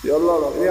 يلا ربيع.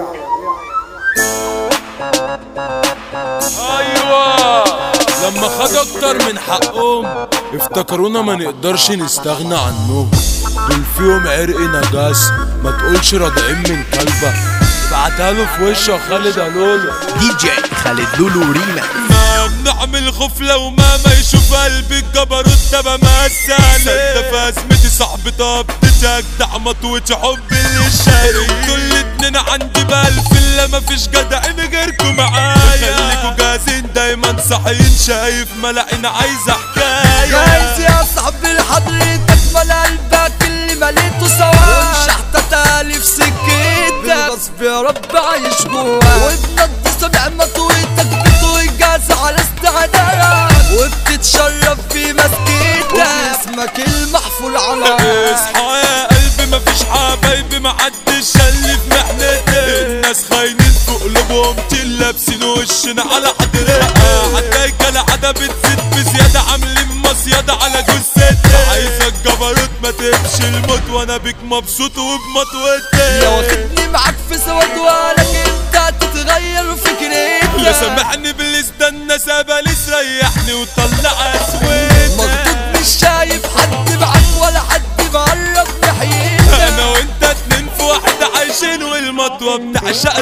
ايوه لما خد اكتر من حقهم افتكرونا ما نقدرش نستغنى عنهم. دول فيهم عرق نجاس ما تقولش راضعين من كلبة. بعتها له في وشه خالد لولو دي جي خالد لولو ريما. ما بنعمل غفلة وماما يشوف قلبي الجبروت ده بمثل ده في ازمتي صاحبي. طب تجدع مطوتش حب اللي شاري. انتوا الاتنين عندي بألف الا مفيش جدعين غيركوا معايا. خليكوا جاهزين دايما صاحيين شايف ملاقين عايزة حكاية. جاهز يا صاحبي لحضرتك مال قلبك اللي مليته سوا. ومشحتة تالي في سكتك بالغصب يا رب عايش جواك. وبنض سمع مطويتك بتوي جاز على استعدادك. وبتتشرف في مسكتك واسمك المحفول على اصحى يا قلبي مفيش حبايبي محدش شل في محنتي. الناس خاينين في قلوبهم لابسين وشنا على حضرتها. حتى كالعادة بتزيد بزيادة عاملين مصيادة على جثتي. عايزك جبروت ما تبش الموت وانا بيك مبسوط وبمطوتي. لو واخدني معاك في سواد ولك انت تتغير فكرتك. يا سامحني باللي استنى ساباليس ريحني وطلع اسود. مخطوط مش شايف حد معاك ولا حد مقرب ناحيتك. انا وانت اتنين في واحدة عايشين والمطوة بتعشق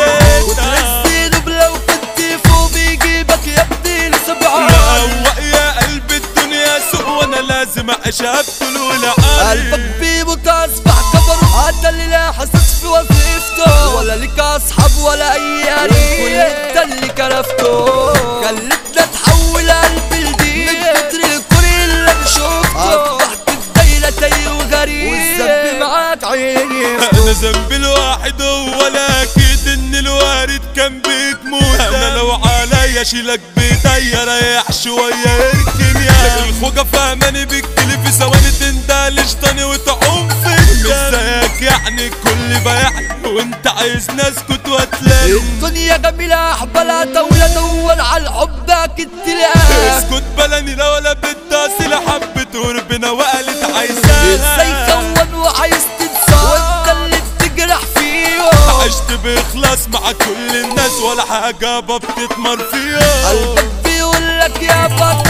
طليتها. لو كنت فوق بيجيبك يا ابني لسبعة. روق يا قلب الدنيا سوق وانا لازم اعيشها بطول عالي. قلبك بيموت اصبح كبر هذا اللي لا حاسس في وظيفته. ولا ليك اصحاب ولا اي قريب كل انت اللي كرفته. خلتنا تحول قلبي لدين من كتر الكوري اللي بشوفته. اصبحت الدايرة تايه وغريب والذنب معاك عيني. انا ذنبي الواحد هو الاكيد ان الوارد كان بتموت. انا لو عليا اشيلك بايديا ريح شويه اركن يا الخوجه فهماني بالكلي في ثواني تندلش تاني وتعوم في مش زيك يعني الكل بايعني وانت عايزني اسكت واتلاقي. الدنيا جميله احبالها طويله دور على الحب اكيد تلاقيها. اسكت بلاني لا ولا بتداسي لا حبت وربنا وقالت عايزاها. ازاي خون وعايز تنسى وانت اللي بتجرح فيه. عشت باخلاص مع كل الناس ولا حاجه بتتمر فيها. قلبك بيقولك يا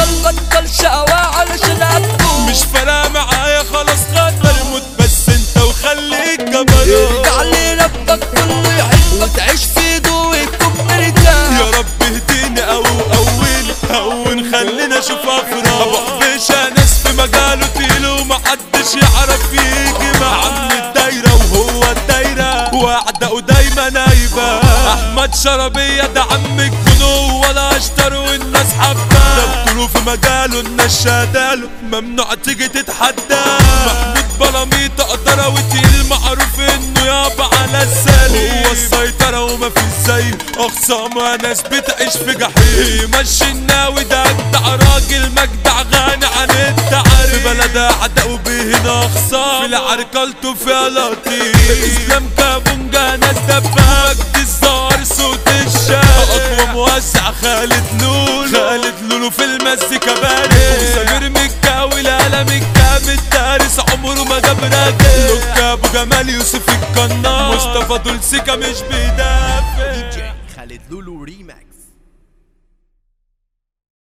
بطل شقوى علشان ابكو. مش فارقه معايا خلاص خاطر موت بس انت وخليك جبروت. يرجع لي ربك كله يحب وتعيش في ضوء وتكون مرتاح. يا رب اهديني او اولي هون خلينا اشوف افراح. ابو حبيشه ناس في مجاله تقيل ومحدش يعرف يجي مع عم الدايره وهو الدايره واعدائه دايما نايبه. احمد شربيه ده عم الجنو ولا اشتر والناس حباه. ده بطوله في مجاله الناس شاداله ممنوع تيجي تتحداه. محمود بلاميط اقدر وتقيل معروف انه يابا على السليم. هو السيطره ومفيش زيه اخصامه ناس بتعيش في جحيم. مشي الناوي ده اجدع راجل مجدع غني عن التعريف. في بلد اعداء وبهنا اخصام في العركلته فيها لطيف. اسلام كابونجا ناس دباك مجد الزهر صوت الشارع. اقوى موزع خالد لولو في المزيكا بارد. وسمير مكاوي القلم الجامد دارس عمره ما جاب راجل. لوك ابو جمال يوسف القناص مصطفى دول سيكا مش بيدافع. دي جي خالد لولو ريما.